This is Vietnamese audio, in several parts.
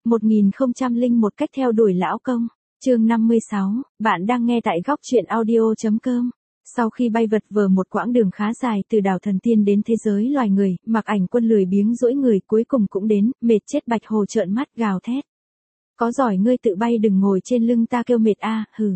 1001 cách theo đuổi lão công. Chương 56, bạn đang nghe tại góc truyện audio.com. Sau khi bay vật vờ một quãng đường khá dài từ đảo thần tiên đến thế giới loài người, Mạc Ảnh Quân lười biếng duỗi người cuối cùng cũng đến, mệt chết Bạch Hồ trợn mắt gào thét. Có giỏi ngươi tự bay đừng ngồi trên lưng ta kêu mệt a, hử.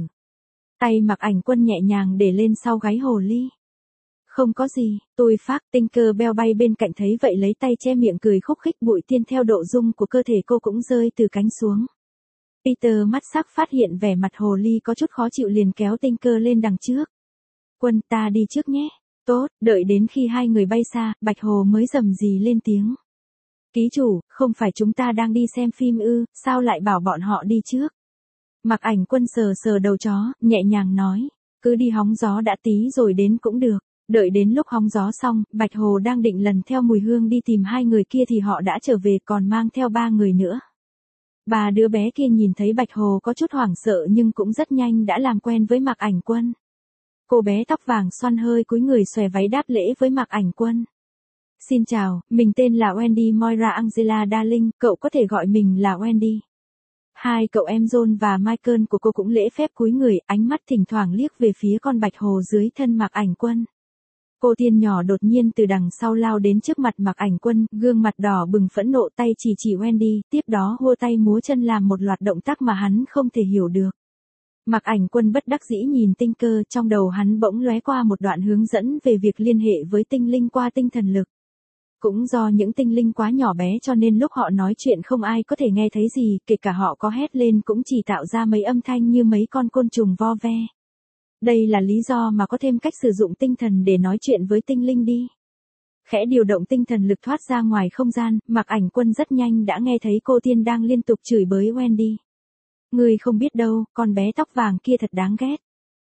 Tay Mạc Ảnh Quân nhẹ nhàng để lên sau gáy hồ ly. Không có gì, tôi phát Tinkerbell bay bên cạnh thấy vậy lấy tay che miệng cười khúc khích bụi tiên theo độ rung của cơ thể cô cũng rơi từ cánh xuống. Peter mắt sắc phát hiện vẻ mặt hồ ly có chút khó chịu liền kéo Tinker lên đằng trước. Quân ta đi trước nhé. Tốt, đợi đến khi hai người bay xa, Bạch Hồ mới rầm rì lên tiếng. Ký chủ, không phải chúng ta đang đi xem phim ư, sao lại bảo bọn họ đi trước? Mạc Ảnh Quân sờ sờ đầu chó, nhẹ nhàng nói, cứ đi hóng gió đã tí rồi đến cũng được. Đợi đến lúc hóng gió xong, Bạch Hồ đang định lần theo mùi hương đi tìm hai người kia thì họ đã trở về còn mang theo ba người nữa. Ba đứa bé kia nhìn thấy Bạch Hồ có chút hoảng sợ nhưng cũng rất nhanh đã làm quen với Mạc Ảnh Quân. Cô bé tóc vàng xoăn hơi cúi người xòe váy đáp lễ với Mạc Ảnh Quân. Xin chào, mình tên là Wendy Moira Angela Darling, cậu có thể gọi mình là Wendy. Hai cậu em John và Michael của cô cũng lễ phép cúi người, ánh mắt thỉnh thoảng liếc về phía con Bạch Hồ dưới thân Mạc Ảnh Quân. Cô tiên nhỏ đột nhiên từ đằng sau lao đến trước mặt Mạc Ảnh Quân, gương mặt đỏ bừng phẫn nộ tay chỉ Wendy, tiếp đó hua tay múa chân làm một loạt động tác mà hắn không thể hiểu được. Mạc Ảnh Quân bất đắc dĩ nhìn Tinker, trong đầu hắn bỗng lóe qua một đoạn hướng dẫn về việc liên hệ với tinh linh qua tinh thần lực. Cũng do những tinh linh quá nhỏ bé cho nên lúc họ nói chuyện không ai có thể nghe thấy gì, kể cả họ có hét lên cũng chỉ tạo ra mấy âm thanh như mấy con côn trùng vo ve. Đây là lý do mà có thêm cách sử dụng tinh thần để nói chuyện với tinh linh đi. Khẽ điều động tinh thần lực thoát ra ngoài không gian, Mạc Ảnh Quân rất nhanh đã nghe thấy cô tiên đang liên tục chửi bới Wendy. Người không biết đâu, con bé tóc vàng kia thật đáng ghét.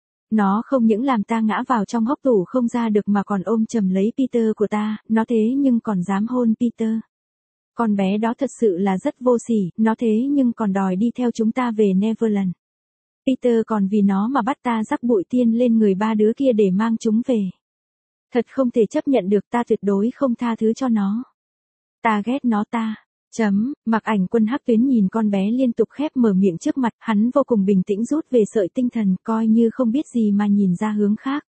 Nó không những làm ta ngã vào trong hốc tủ không ra được mà còn ôm chầm lấy Peter của ta, nó thế nhưng còn dám hôn Peter. Con bé đó thật sự là rất vô sỉ, nó thế nhưng còn đòi đi theo chúng ta về Neverland. Peter còn vì nó mà bắt ta rắc bụi tiên lên người ba đứa kia để mang chúng về. Thật không thể chấp nhận được, ta tuyệt đối không tha thứ cho nó. Ta ghét nó ta. Mạc Ảnh Quân hắc tuyến nhìn con bé liên tục khép mở miệng trước mặt, hắn vô cùng bình tĩnh rút về sợi tinh thần, coi như không biết gì mà nhìn ra hướng khác.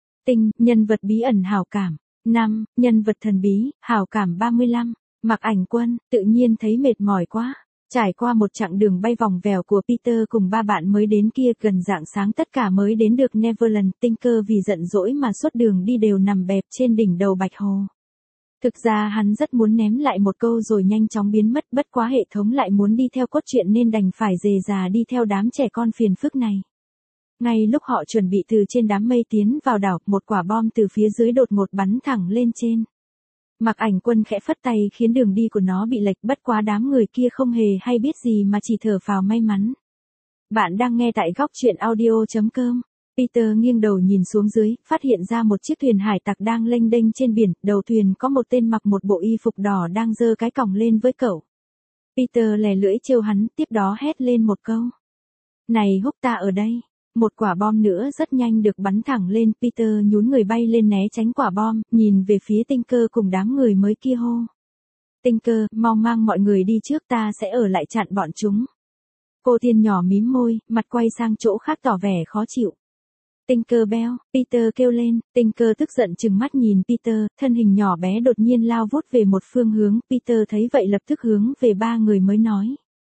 Nhân vật bí ẩn hảo cảm. 5. Nhân vật thần bí, hảo cảm 35. Mạc Ảnh Quân, tự nhiên thấy mệt mỏi quá. Trải qua một chặng đường bay vòng vèo của Peter cùng ba bạn mới đến kia, gần rạng sáng tất cả mới đến được Neverland. Tinker vì giận dỗi mà suốt đường đi đều nằm bẹp trên đỉnh đầu Bạch Hồ. Thực ra hắn rất muốn ném lại một câu rồi nhanh chóng biến mất, bất quá hệ thống lại muốn đi theo cốt truyện nên đành phải dề dà đi theo đám trẻ con phiền phức này. Ngay lúc họ chuẩn bị từ trên đám mây tiến vào đảo, một quả bom từ phía dưới đột ngột bắn thẳng lên trên. Mạc Ảnh Quân khẽ phất tay khiến đường đi của nó bị lệch, bất quá đám người kia không hề hay biết gì mà chỉ thở phào may mắn. Bạn đang nghe tại góc truyện audio.com. Peter nghiêng đầu nhìn xuống dưới, phát hiện ra một chiếc thuyền hải tặc đang lênh đênh trên biển, đầu thuyền có một tên mặc một bộ y phục đỏ đang giơ cái còng lên với cậu. Peter lè lưỡi trêu hắn, tiếp đó hét lên một câu. Này húc ta ở đây. Một quả bom nữa rất nhanh được bắn thẳng lên, Peter nhún người bay lên né tránh quả bom, nhìn về phía Tinker cùng đám người mới kia hô. Tinker, mau mang mọi người đi trước, ta sẽ ở lại chặn bọn chúng. Cô tiên nhỏ mím môi, mặt quay sang chỗ khác tỏ vẻ khó chịu. Tinkerbell, Peter kêu lên, Tinker tức giận trừng mắt nhìn Peter, thân hình nhỏ bé đột nhiên lao vút về một phương hướng, Peter thấy vậy lập tức hướng về ba người mới nói.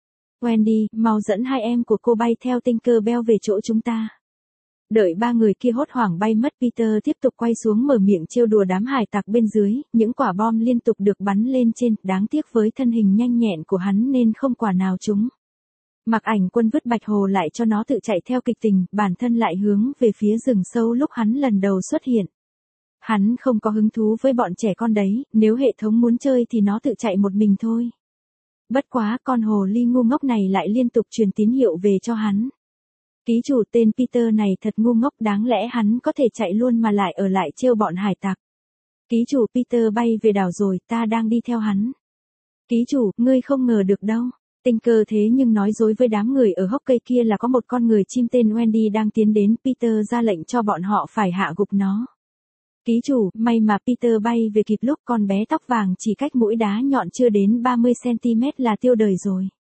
Wendy, mau dẫn hai em của cô bay theo Tinkerbell về chỗ chúng ta. Đợi ba người kia hốt hoảng bay mất, Peter tiếp tục quay xuống mở miệng trêu đùa đám hải tặc bên dưới, những quả bom liên tục được bắn lên trên, đáng tiếc với thân hình nhanh nhẹn của hắn nên không quả nào trúng. Mạc Ảnh Quân vứt Bạch Hồ lại cho nó tự chạy theo kịch tình, bản thân lại hướng về phía rừng sâu lúc hắn lần đầu xuất hiện. Hắn không có hứng thú với bọn trẻ con đấy, nếu hệ thống muốn chơi thì nó tự chạy một mình thôi. Bất quá con hồ ly ngu ngốc này lại liên tục truyền tín hiệu về cho hắn. Ký chủ tên Peter này thật ngu ngốc, đáng lẽ hắn có thể chạy luôn mà lại ở lại trêu bọn hải tặc. Ký chủ Peter bay về đảo rồi, ta đang đi theo hắn. Ký chủ, ngươi không ngờ được đâu. Tinker thế nhưng nói dối với đám người ở hốc cây kia là có một con người chim tên Wendy đang tiến đến, Peter ra lệnh cho bọn họ phải hạ gục nó. Ký chủ, may mà Peter bay về kịp lúc con bé tóc vàng chỉ cách mũi đá nhọn chưa đến 30 cm là tiêu đời rồi.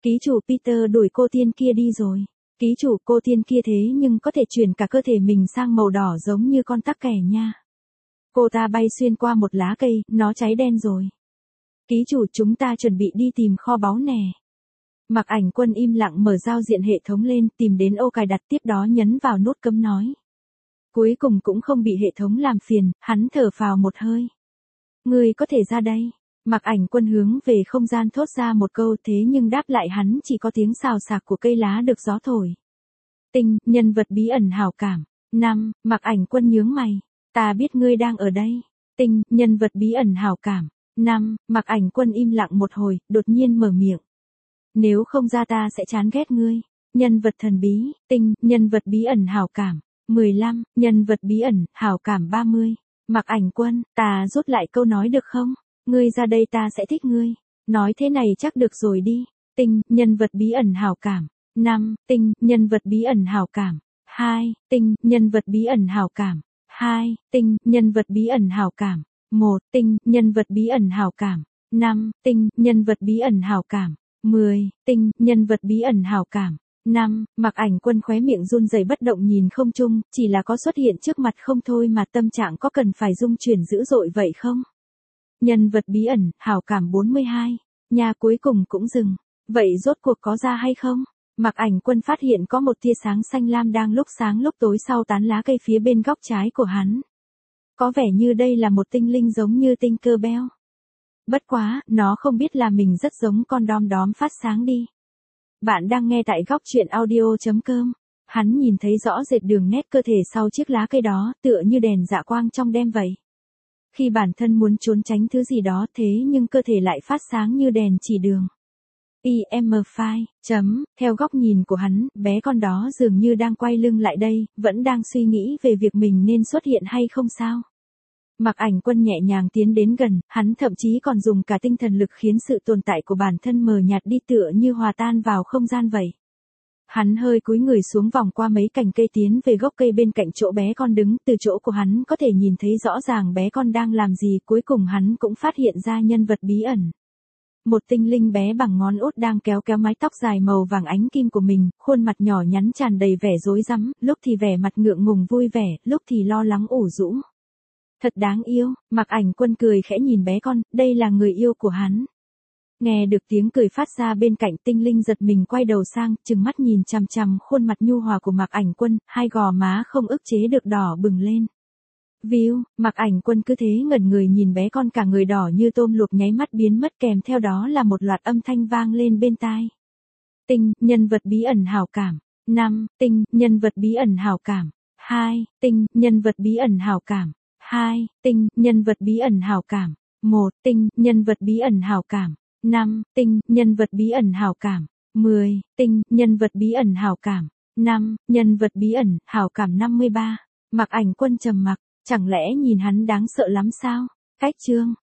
Ký chủ Peter đuổi cô tiên kia đi rồi. Ký chủ, cô tiên kia thế nhưng có thể chuyển cả cơ thể mình sang màu đỏ giống như con tắc kè nha. Cô ta bay xuyên qua một lá cây, nó cháy đen rồi. Ký chủ, chúng ta chuẩn bị đi tìm kho báu nè. Mạc Ảnh Quân im lặng mở giao diện hệ thống lên, tìm đến ô cài đặt, tiếp đó nhấn vào nút cấm nói. Cuối cùng cũng không bị hệ thống làm phiền, hắn thở phào một hơi. Ngươi có thể ra đây. Mạc Ảnh Quân hướng về không gian thốt ra một câu, thế nhưng đáp lại hắn chỉ có tiếng xào xạc của cây lá được gió thổi. Tinh, nhân vật bí ẩn hảo cảm. 5. Mạc Ảnh Quân nhướng mày. Ta biết ngươi đang ở đây. Tinh, nhân vật bí ẩn hảo cảm. 5. Mạc Ảnh Quân im lặng một hồi, đột nhiên mở miệng. Nếu không ra ta sẽ chán ghét ngươi. Nhân vật thần bí. Tinh, nhân vật bí ẩn hảo cảm. 15. Nhân vật bí ẩn, hảo cảm 30. Mạc Ảnh Quân, ta rút lại câu nói được không? Ngươi ra đây ta sẽ thích ngươi. Nói thế này chắc được rồi đi. Tinh, nhân vật bí ẩn hảo cảm. 5. Tinh, nhân vật bí ẩn hảo cảm. 2. Tinh, nhân vật bí ẩn hảo cảm. 2. Tinh, nhân vật bí ẩn hảo cảm. 1. Tinh, nhân vật bí ẩn hảo cảm. 5. Tinh, nhân vật bí ẩn hảo cảm. 10. Tinh, nhân vật bí ẩn hảo cảm. 5. Mạc Ảnh Quân khóe miệng run rẩy bất động nhìn không trung, chỉ là có xuất hiện trước mặt không thôi mà tâm trạng có cần phải rung chuyển dữ dội vậy không? Nhân vật bí ẩn, hảo cảm 42. Nhà cuối cùng cũng dừng. Vậy rốt cuộc có ra hay không? Mạc Ảnh Quân phát hiện có một tia sáng xanh lam đang lúc sáng lúc tối sau tán lá cây phía bên góc trái của hắn. Có vẻ như đây là một tinh linh giống như Tinkerbell. Bất quá, nó không biết là mình rất giống con đom đóm phát sáng đi. Bạn đang nghe tại góc truyện audio.com. Hắn nhìn thấy rõ rệt đường nét cơ thể sau chiếc lá cây đó, tựa như đèn dạ quang trong đêm vậy. Khi bản thân muốn trốn tránh thứ gì đó thế nhưng cơ thể lại phát sáng như đèn chỉ đường. IM5, theo góc nhìn của hắn, bé con đó dường như đang quay lưng lại đây, vẫn đang suy nghĩ về việc mình nên xuất hiện hay không sao. Mạc Ảnh Quân nhẹ nhàng tiến đến gần, hắn thậm chí còn dùng cả tinh thần lực khiến sự tồn tại của bản thân mờ nhạt đi tựa như hòa tan vào không gian vậy. Hắn hơi cúi người xuống vòng qua mấy cành cây tiến về gốc cây bên cạnh chỗ bé con đứng, từ chỗ của hắn có thể nhìn thấy rõ ràng bé con đang làm gì, cuối cùng hắn cũng phát hiện ra nhân vật bí ẩn. Một tinh linh bé bằng ngón út đang kéo kéo mái tóc dài màu vàng ánh kim của mình, khuôn mặt nhỏ nhắn tràn đầy vẻ rối rắm, lúc thì vẻ mặt ngượng ngùng vui vẻ, lúc thì lo lắng ủ rũ. Thật đáng yêu, Mạc Ảnh Quân cười khẽ nhìn bé con, đây là người yêu của hắn. Nghe được tiếng cười phát ra bên cạnh, tinh linh giật mình quay đầu sang, trừng mắt nhìn chằm chằm khuôn mặt nhu hòa của Mạc Ảnh Quân, hai gò má không ức chế được đỏ bừng lên. View, Mạc Ảnh Quân cứ thế ngẩn người nhìn bé con cả người đỏ như tôm luộc nháy mắt biến mất, kèm theo đó là một loạt âm thanh vang lên bên tai. Tinh, nhân vật bí ẩn hảo cảm. 5. Tinh, nhân vật bí ẩn hảo cảm. 2. Tinh, nhân vật bí ẩn hảo cảm. 2. Tinh, nhân vật bí ẩn hảo cảm. 1. Tinh, nhân vật bí ẩn hảo cảm. 5. Tinh, nhân vật bí ẩn hảo cảm. 10. Tinh, nhân vật bí ẩn hảo cảm. 5. Nhân vật bí ẩn, hảo cảm 53. Mạc Ảnh Quân trầm mặc, chẳng lẽ nhìn hắn đáng sợ lắm sao? Cách chương